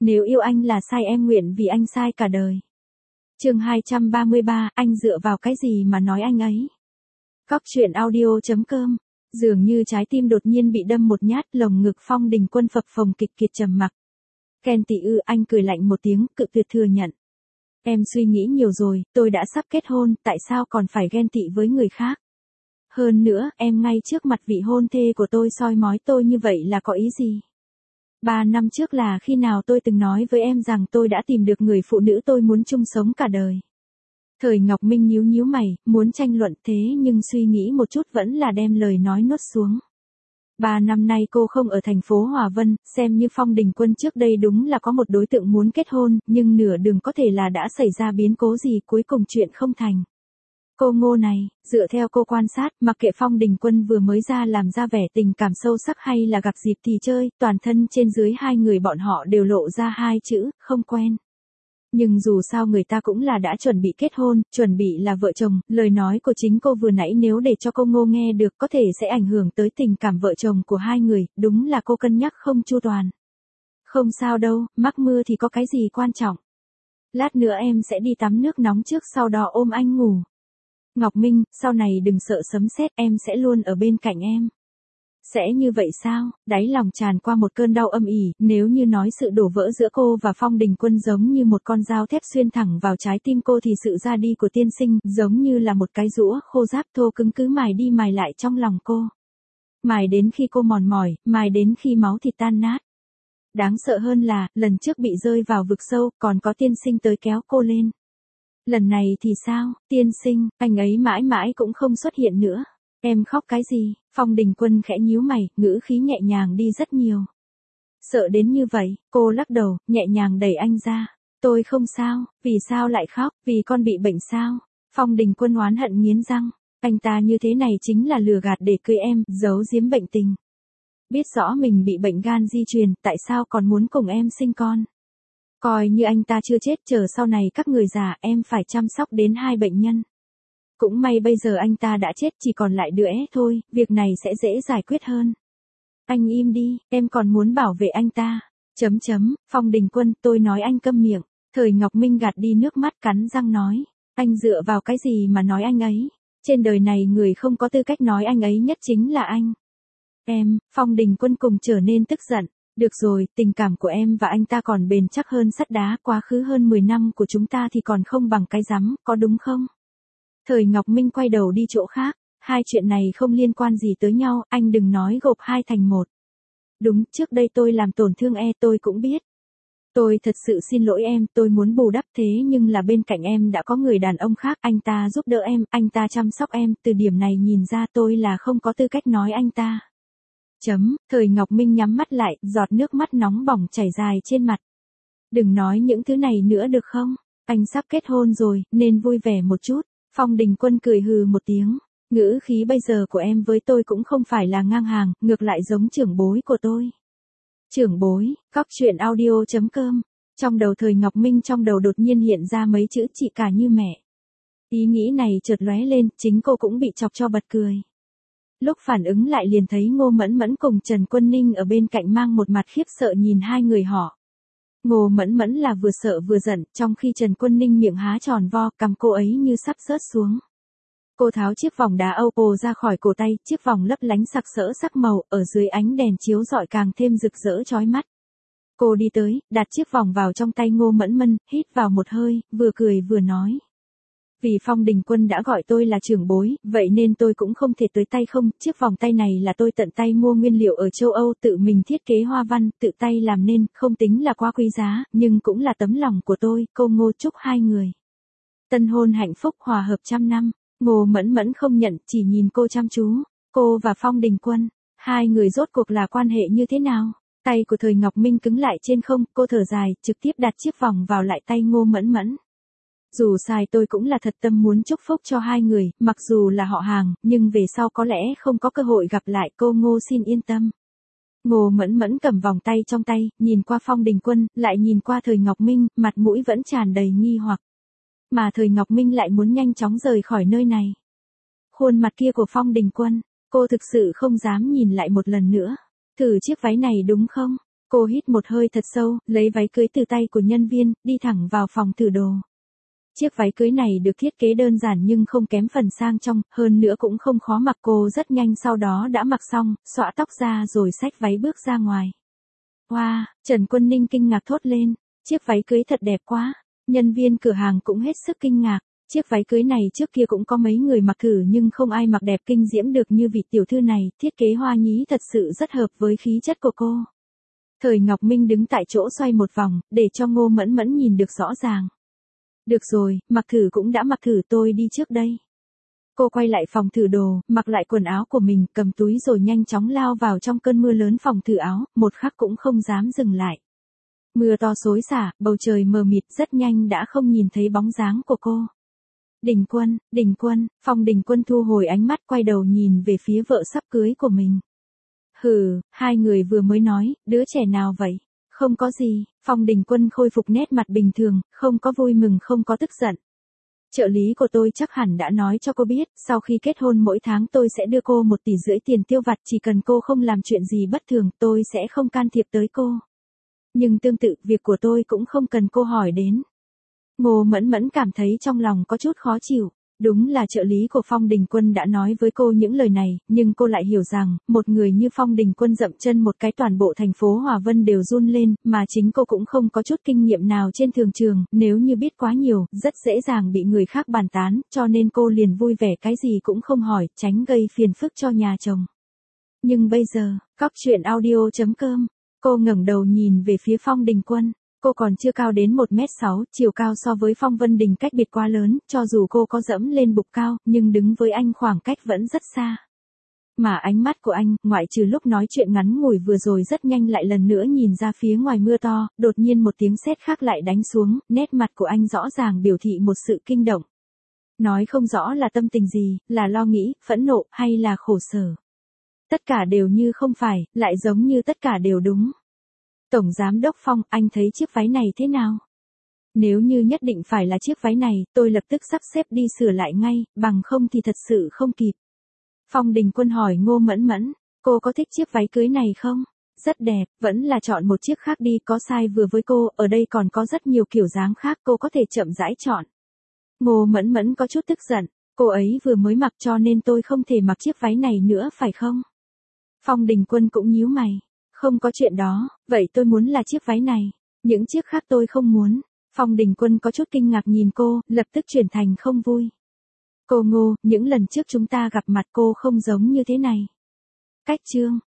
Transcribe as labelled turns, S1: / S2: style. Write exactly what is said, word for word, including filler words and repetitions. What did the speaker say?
S1: Nếu yêu anh là sai em nguyện vì anh sai cả đời. Chương hai trăm ba mươi ba, anh dựa vào cái gì mà nói anh ấy? Góc truyện audio chấm com. Dường như trái tim đột nhiên bị đâm một nhát, lồng ngực Phong Đình Quân phập phồng kịch kiệt trầm mặc. Ghen tị ư? Anh cười lạnh một tiếng, cự tuyệt thừa nhận. Em suy nghĩ nhiều rồi, tôi đã sắp kết hôn, tại sao còn phải ghen tị với người khác? Hơn nữa, em ngay trước mặt vị hôn thê của tôi soi mói tôi như vậy là có ý gì? Ba năm trước là khi nào tôi từng nói với em rằng tôi đã tìm được người phụ nữ tôi muốn chung sống cả đời? Thời Ngọc Minh nhíu nhíu mày, muốn tranh luận thế nhưng suy nghĩ một chút vẫn là đem lời nói nuốt xuống. Ba năm nay cô không ở thành phố Hòa Vân, xem như Phong Đình Quân trước đây đúng là có một đối tượng muốn kết hôn, nhưng nửa đường có thể là đã xảy ra biến cố gì cuối cùng chuyện không thành. Cô Ngô này, dựa theo cô quan sát, mặc kệ Phong Đình Quân vừa mới ra làm ra vẻ tình cảm sâu sắc hay là gặp dịp thì chơi, toàn thân trên dưới hai người bọn họ đều lộ ra hai chữ, không quen. Nhưng dù sao người ta cũng là đã chuẩn bị kết hôn, chuẩn bị là vợ chồng, lời nói của chính cô vừa nãy nếu để cho cô Ngô nghe được có thể sẽ ảnh hưởng tới tình cảm vợ chồng của hai người, đúng là cô cân nhắc không chu toàn. Không sao đâu, mắc mưa thì có cái gì quan trọng. Lát nữa em sẽ đi tắm nước nóng trước sau đó ôm anh ngủ. Ngọc Minh, sau này đừng sợ sấm sét, em sẽ luôn ở bên cạnh em. Sẽ như vậy sao? Đáy lòng tràn qua một cơn đau âm ỉ, nếu như nói sự đổ vỡ giữa cô và Phong Đình Quân giống như một con dao thép xuyên thẳng vào trái tim cô thì sự ra đi của tiên sinh giống như là một cái rũa khô ráp thô cứng cứ mài đi mài lại trong lòng cô. Mài đến khi cô mòn mỏi, mài đến khi máu thịt tan nát. Đáng sợ hơn là, lần trước bị rơi vào vực sâu, còn có tiên sinh tới kéo cô lên. Lần này thì sao, tiên sinh, anh ấy mãi mãi cũng không xuất hiện nữa. Em khóc cái gì? Phong Đình Quân khẽ nhíu mày, ngữ khí nhẹ nhàng đi rất nhiều. Sợ đến như vậy, cô lắc đầu, nhẹ nhàng đẩy anh ra. Tôi không sao, vì sao lại khóc, vì con bị bệnh sao? Phong Đình Quân oán hận nghiến răng, anh ta như thế này chính là lừa gạt để cưới em, giấu giếm bệnh tình. Biết rõ mình bị bệnh gan di truyền, tại sao còn muốn cùng em sinh con? Coi như anh ta chưa chết, chờ sau này các người già em phải chăm sóc đến hai bệnh nhân. Cũng may bây giờ anh ta đã chết chỉ còn lại đứa é thôi, việc này sẽ dễ giải quyết hơn. Anh im đi, em còn muốn bảo vệ anh ta. Chấm chấm, Phong Đình Quân, tôi nói anh câm miệng. Thời Ngọc Minh gạt đi nước mắt cắn răng nói. Anh dựa vào cái gì mà nói anh ấy? Trên đời này người không có tư cách nói anh ấy nhất chính là anh. Em, Phong Đình Quân cùng trở nên tức giận. Được rồi, tình cảm của em và anh ta còn bền chắc hơn sắt đá, quá khứ hơn mười năm của chúng ta thì còn không bằng cái rắm, có đúng không? Thời Ngọc Minh quay đầu đi chỗ khác, hai chuyện này không liên quan gì tới nhau, anh đừng nói gộp hai thành một. Đúng, trước đây tôi làm tổn thương e tôi cũng biết. Tôi thật sự xin lỗi em, tôi muốn bù đắp thế nhưng là bên cạnh em đã có người đàn ông khác, anh ta giúp đỡ em, anh ta chăm sóc em, từ điểm này nhìn ra tôi là không có tư cách nói anh ta. Chấm, Thời Ngọc Minh nhắm mắt lại, giọt nước mắt nóng bỏng chảy dài trên mặt. Đừng nói những thứ này nữa được không? Anh sắp kết hôn rồi, nên vui vẻ một chút. Phong Đình Quân cười hừ một tiếng. Ngữ khí bây giờ của em với tôi cũng không phải là ngang hàng, ngược lại giống trưởng bối của tôi. Trưởng bối, góc truyện audio chấm com. Trong đầu Thời Ngọc Minh trong đầu đột nhiên hiện ra mấy chữ chị cả như mẹ. Ý nghĩ này chợt lóe lên, chính cô cũng bị chọc cho bật cười. Lúc phản ứng lại liền thấy Ngô Mẫn Mẫn cùng Trần Quân Ninh ở bên cạnh mang một mặt khiếp sợ nhìn hai người họ. Ngô Mẫn Mẫn là vừa sợ vừa giận, trong khi Trần Quân Ninh miệng há tròn vo, cằm cô ấy như sắp rớt xuống. Cô tháo chiếc vòng đá Oppo ra khỏi cổ tay, chiếc vòng lấp lánh sặc sỡ sắc màu, ở dưới ánh đèn chiếu rọi càng thêm rực rỡ chói mắt. Cô đi tới, đặt chiếc vòng vào trong tay Ngô Mẫn Mẫn, hít vào một hơi, vừa cười vừa nói. Vì Phong Đình Quân đã gọi tôi là trưởng bối, vậy nên tôi cũng không thể tới tay không, chiếc vòng tay này là tôi tận tay mua nguyên liệu ở châu Âu, tự mình thiết kế hoa văn, tự tay làm nên, không tính là quá quý giá, nhưng cũng là tấm lòng của tôi, cô Ngô chúc hai người. Tân hôn hạnh phúc hòa hợp trăm năm, Ngô Mẫn Mẫn không nhận, chỉ nhìn cô chăm chú, cô và Phong Đình Quân, hai người rốt cuộc là quan hệ như thế nào? Tay của Thời Ngọc Minh cứng lại trên không, cô thở dài, trực tiếp đặt chiếc vòng vào lại tay Ngô Mẫn Mẫn. Dù sai tôi cũng là thật tâm muốn chúc phúc cho hai người, mặc dù là họ hàng, nhưng về sau có lẽ không có cơ hội gặp lại, cô Ngô xin yên tâm. Ngô Mẫn Mẫn cầm vòng tay trong tay, nhìn qua Phong Đình Quân, lại nhìn qua Thời Ngọc Minh, mặt mũi vẫn tràn đầy nghi hoặc. Mà Thời Ngọc Minh lại muốn nhanh chóng rời khỏi nơi này. Khuôn mặt kia của Phong Đình Quân, cô thực sự không dám nhìn lại một lần nữa. Thử chiếc váy này đúng không? Cô hít một hơi thật sâu, lấy váy cưới từ tay của nhân viên, đi thẳng vào phòng thử đồ. Chiếc váy cưới này được thiết kế đơn giản nhưng không kém phần sang trọng, hơn nữa cũng không khó mặc, cô rất nhanh sau đó đã mặc xong, xõa tóc ra rồi xách váy bước ra ngoài. Wow, Trần Quân Ninh kinh ngạc thốt lên, chiếc váy cưới thật đẹp quá. Nhân viên cửa hàng cũng hết sức kinh ngạc, chiếc váy cưới này trước kia cũng có mấy người mặc thử nhưng không ai mặc đẹp kinh diễm được như vị tiểu thư này, thiết kế hoa nhí thật sự rất hợp với khí chất của cô. Thời Ngọc Minh đứng tại chỗ xoay một vòng, để cho Ngô Mẫn Mẫn nhìn được rõ ràng. Được rồi, mặc thử cũng đã mặc thử, tôi đi trước đây. Cô quay lại phòng thử đồ, mặc lại quần áo của mình, cầm túi rồi nhanh chóng lao vào trong cơn mưa lớn phòng thử áo, một khắc cũng không dám dừng lại. Mưa to xối xả, bầu trời mờ mịt, rất nhanh đã không nhìn thấy bóng dáng của cô. Đình Quân, Đình Quân, Phong Đình Quân thu hồi ánh mắt, quay đầu nhìn về phía vợ sắp cưới của mình. Hừ, hai người vừa mới nói, đứa trẻ nào vậy? Không có gì, Phong Đình Quân khôi phục nét mặt bình thường, không có vui mừng không có tức giận. Trợ lý của tôi chắc hẳn đã nói cho cô biết, sau khi kết hôn mỗi tháng tôi sẽ đưa cô một tỷ rưỡi tiền tiêu vặt, chỉ cần cô không làm chuyện gì bất thường, tôi sẽ không can thiệp tới cô. Nhưng tương tự, việc của tôi cũng không cần cô hỏi đến. Ngô Mẫn Mẫn cảm thấy trong lòng có chút khó chịu. Đúng là trợ lý của Phong Đình Quân đã nói với cô những lời này, nhưng cô lại hiểu rằng, một người như Phong Đình Quân dậm chân một cái toàn bộ thành phố Hòa Vân đều run lên, mà chính cô cũng không có chút kinh nghiệm nào trên thường trường, nếu như biết quá nhiều, rất dễ dàng bị người khác bàn tán, cho nên cô liền vui vẻ cái gì cũng không hỏi, tránh gây phiền phức cho nhà chồng. Nhưng bây giờ, cóc truyện audio chấm com, cô ngẩng đầu nhìn về phía Phong Đình Quân. Cô còn chưa cao đến một mét sáu, chiều cao so với Phong Vân Đình cách biệt quá lớn, cho dù cô có dẫm lên bục cao, nhưng đứng với anh khoảng cách vẫn rất xa. Mà ánh mắt của anh, ngoại trừ lúc nói chuyện ngắn ngủi vừa rồi rất nhanh lại lần nữa nhìn ra phía ngoài mưa to, đột nhiên một tiếng sét khác lại đánh xuống, nét mặt của anh rõ ràng biểu thị một sự kinh động. Nói không rõ là tâm tình gì, là lo nghĩ, phẫn nộ, hay là khổ sở. Tất cả đều như không phải, lại giống như tất cả đều đúng. Tổng Giám đốc Phong, anh thấy chiếc váy này thế nào? Nếu như nhất định phải là chiếc váy này, tôi lập tức sắp xếp đi sửa lại ngay, bằng không thì thật sự không kịp. Phong Đình Quân hỏi Ngô Mẫn Mẫn, cô có thích chiếc váy cưới này không? Rất đẹp, vẫn là chọn một chiếc khác đi, có sai vừa với cô, ở đây còn có rất nhiều kiểu dáng khác, cô có thể chậm rãi chọn. Ngô Mẫn Mẫn có chút tức giận, cô ấy vừa mới mặc cho nên tôi không thể mặc chiếc váy này nữa phải không? Phong Đình Quân cũng nhíu mày. Không có chuyện đó, vậy tôi muốn là chiếc váy này, những chiếc khác tôi không muốn. Phong Đình Quân có chút kinh ngạc nhìn cô, lập tức chuyển thành không vui. Cô Ngô, những lần trước chúng ta gặp mặt cô không giống như thế này. Cách chương.